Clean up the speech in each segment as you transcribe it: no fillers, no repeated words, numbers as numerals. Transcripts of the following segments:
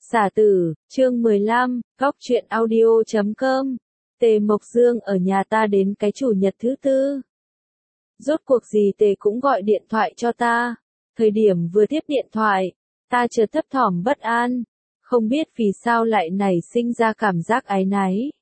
Xả tử, chương 15, góc truyện audio.com. Tề Mộc Dương ở nhà ta đến cái chủ nhật thứ tư. Rốt cuộc gì Tề cũng gọi điện thoại cho ta. Thời điểm vừa tiếp điện thoại, ta chợt thấp thỏm bất an, không biết vì sao lại nảy sinh ra cảm giác áy náy.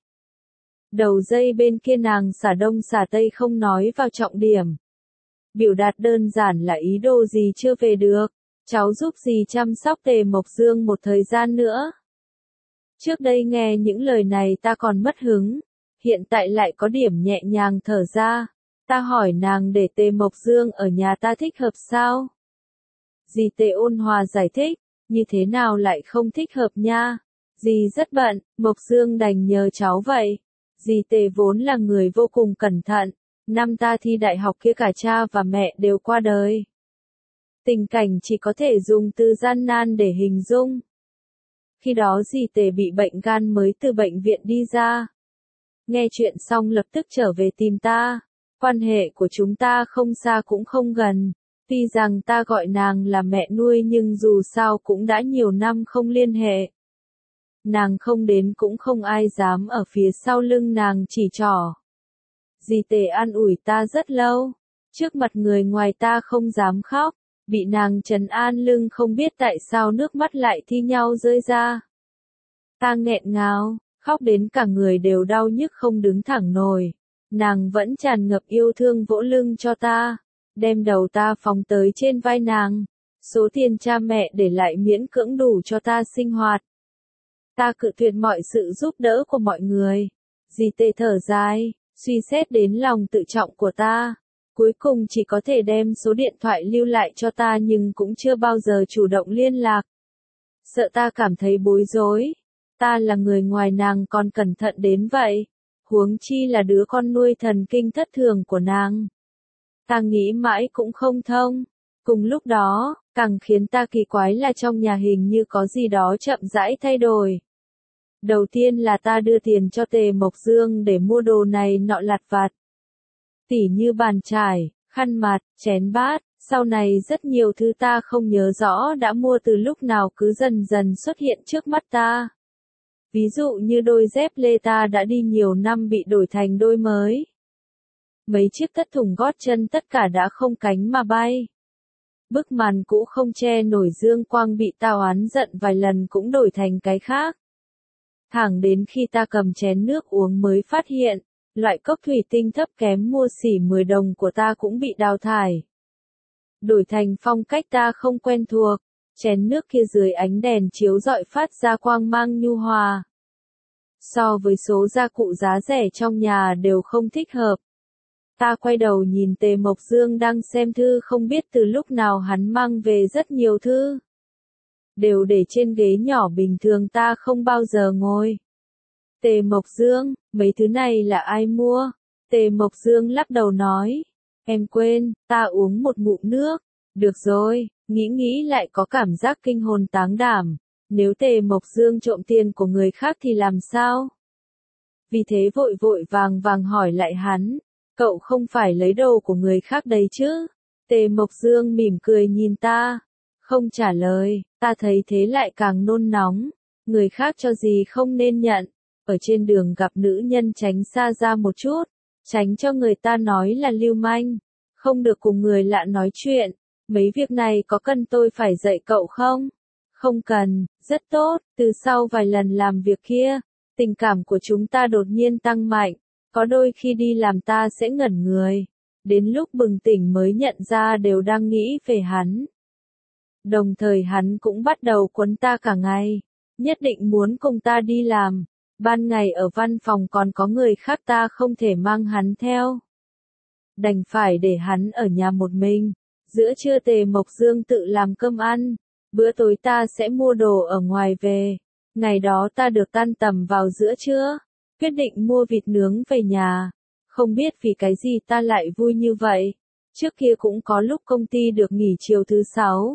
Đầu dây bên kia nàng xả đông xả tây không nói vào trọng điểm. Biểu đạt đơn giản là ý đồ gì chưa về được. Cháu giúp dì chăm sóc Tề Mộc Dương một thời gian nữa. Trước đây nghe những lời này ta còn mất hứng, hiện tại lại có điểm nhẹ nhàng thở ra. Ta hỏi nàng để Tề Mộc Dương ở nhà ta thích hợp sao? Dì Tề ôn hòa giải thích, như thế nào lại không thích hợp nha? Dì rất bận, Mộc Dương đành nhờ cháu vậy. Dì Tề vốn là người vô cùng cẩn thận, năm ta thi đại học kia cả cha và mẹ đều qua đời. Tình cảnh chỉ có thể dùng từ gian nan để hình dung. Khi đó dì Tề bị bệnh gan mới từ bệnh viện đi ra. Nghe chuyện xong lập tức trở về tìm ta. Quan hệ của chúng ta không xa cũng không gần. Tuy rằng ta gọi nàng là mẹ nuôi nhưng dù sao cũng đã nhiều năm không liên hệ. Nàng không đến cũng không ai dám ở phía sau lưng nàng chỉ trỏ. Dì Tề an ủi ta rất lâu. Trước mặt người ngoài ta không dám khóc. Bị nàng trấn an lưng không biết tại sao nước mắt lại thi nhau rơi ra. Ta nghẹn ngào, khóc đến cả người đều đau nhức không đứng thẳng nổi. Nàng vẫn tràn ngập yêu thương vỗ lưng cho ta, đem đầu ta phóng tới trên vai nàng. Số tiền cha mẹ để lại miễn cưỡng đủ cho ta sinh hoạt. Ta cự tuyệt mọi sự giúp đỡ của mọi người. Dì Tề thở dài, suy xét đến lòng tự trọng của ta. Cuối cùng chỉ có thể đem số điện thoại lưu lại cho ta nhưng cũng chưa bao giờ chủ động liên lạc. Sợ ta cảm thấy bối rối. Ta là người ngoài nàng còn cẩn thận đến vậy. Huống chi là đứa con nuôi thần kinh thất thường của nàng. Ta nghĩ mãi cũng không thông. Cùng lúc đó, càng khiến ta kỳ quái là trong nhà hình như có gì đó chậm rãi thay đổi. Đầu tiên là ta đưa tiền cho Tề Mộc Dương để mua đồ này nọ lặt vặt. Tỉ như bàn chải, khăn mặt, chén bát, sau này rất nhiều thứ ta không nhớ rõ đã mua từ lúc nào cứ dần dần xuất hiện trước mắt ta. Ví dụ như đôi dép lê ta đã đi nhiều năm bị đổi thành đôi mới. Mấy chiếc tất thùng gót chân tất cả đã không cánh mà bay. Bức màn cũ không che nổi dương quang bị ta oán giận vài lần cũng đổi thành cái khác. Thẳng đến khi ta cầm chén nước uống mới phát hiện. Loại cốc thủy tinh thấp kém mua xỉ 10 đồng của ta cũng bị đào thải. Đổi thành phong cách ta không quen thuộc, chén nước kia dưới ánh đèn chiếu rọi phát ra quang mang nhu hòa. So với số gia cụ giá rẻ trong nhà đều không thích hợp. Ta quay đầu nhìn Tề Mộc Dương đang xem thư không biết từ lúc nào hắn mang về rất nhiều thư. Đều để trên ghế nhỏ bình thường ta không bao giờ ngồi. Tề Mộc Dương, mấy thứ này là ai mua? Tề Mộc Dương lắc đầu nói. Em quên, ta uống một ngụm nước. Được rồi, nghĩ lại có cảm giác kinh hồn táng đảm. Nếu Tề Mộc Dương trộm tiền của người khác thì làm sao? Vì thế vội vàng hỏi lại hắn. Cậu không phải lấy đồ của người khác đấy chứ? Tề Mộc Dương mỉm cười nhìn ta. Không trả lời, ta thấy thế lại càng nôn nóng. Người khác cho gì không nên nhận. Ở trên đường gặp nữ nhân tránh xa ra một chút, tránh cho người ta nói là lưu manh, không được cùng người lạ nói chuyện. Mấy việc này có cần tôi phải dạy cậu không? Không cần, rất tốt. Từ sau vài lần làm việc kia, tình cảm của chúng ta đột nhiên tăng mạnh, có đôi khi đi làm ta sẽ ngẩn người, đến lúc bừng tỉnh mới nhận ra đều đang nghĩ về hắn. Đồng thời hắn cũng bắt đầu quấn ta cả ngày, nhất định muốn cùng ta đi làm. Ban ngày ở văn phòng còn có người khác ta không thể mang hắn theo. Đành phải để hắn ở nhà một mình. Giữa trưa Tề Mộc Dương tự làm cơm ăn. Bữa tối ta sẽ mua đồ ở ngoài về. Ngày đó ta được tan tầm vào giữa trưa. Quyết định mua vịt nướng về nhà. Không biết vì cái gì ta lại vui như vậy. Trước kia cũng có lúc công ty được nghỉ chiều thứ 6.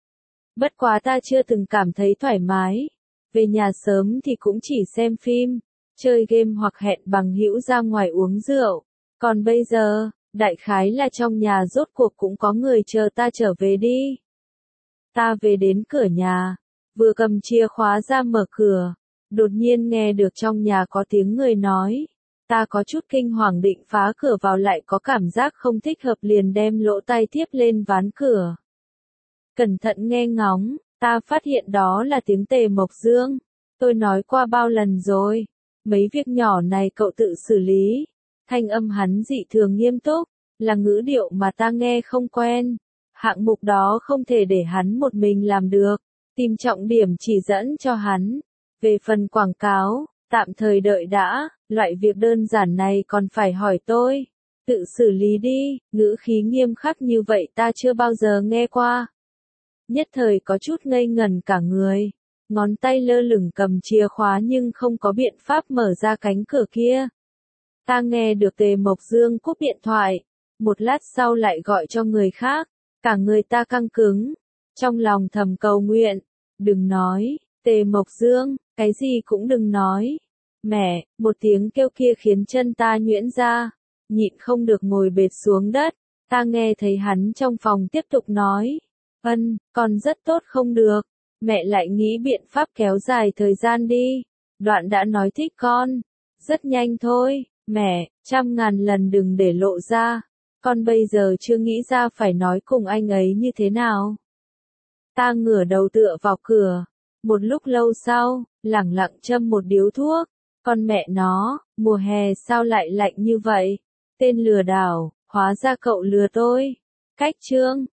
Bất quá ta chưa từng cảm thấy thoải mái. Về nhà sớm thì cũng chỉ xem phim, chơi game hoặc hẹn bằng hữu ra ngoài uống rượu. Còn bây giờ, đại khái là trong nhà rốt cuộc cũng có người chờ ta trở về đi. Ta về đến cửa nhà, vừa cầm chìa khóa ra mở cửa, đột nhiên nghe được trong nhà có tiếng người nói. Ta có chút kinh hoàng định phá cửa vào lại có cảm giác không thích hợp liền đem lỗ tai tiếp lên ván cửa. Cẩn thận nghe ngóng, ta phát hiện đó là tiếng Tề Mộc Dương. Tôi nói qua bao lần rồi, mấy việc nhỏ này cậu tự xử lý. Thanh âm hắn dị thường nghiêm túc, là ngữ điệu mà ta nghe không quen. Hạng mục đó không thể để hắn một mình làm được, tìm trọng điểm chỉ dẫn cho hắn. Về phần quảng cáo, tạm thời đợi đã, loại việc đơn giản này còn phải hỏi tôi. Tự xử lý đi, ngữ khí nghiêm khắc như vậy ta chưa bao giờ nghe qua. Nhất thời có chút ngây ngẩn cả người, ngón tay lơ lửng cầm chìa khóa nhưng không có biện pháp mở ra cánh cửa kia. Ta nghe được Tề Mộc Dương cúp điện thoại, một lát sau lại gọi cho người khác, cả người ta căng cứng, trong lòng thầm cầu nguyện, đừng nói, Tề Mộc Dương, cái gì cũng đừng nói. Mẹ, một tiếng kêu kia khiến chân ta nhuyễn ra, nhịn không được ngồi bệt xuống đất, ta nghe thấy hắn trong phòng tiếp tục nói, con rất tốt không được, mẹ lại nghĩ biện pháp kéo dài thời gian đi, Đoạn đã nói thích con, rất nhanh thôi, mẹ, 100.000 lần đừng để lộ ra, con bây giờ chưa nghĩ ra phải nói cùng anh ấy như thế nào. Ta ngửa đầu tựa vào cửa, một lúc lâu sau, lẳng lặng châm một điếu thuốc, con mẹ nó, mùa hè sao lại lạnh như vậy, tên lừa đảo, hóa ra cậu lừa tôi, cách chương.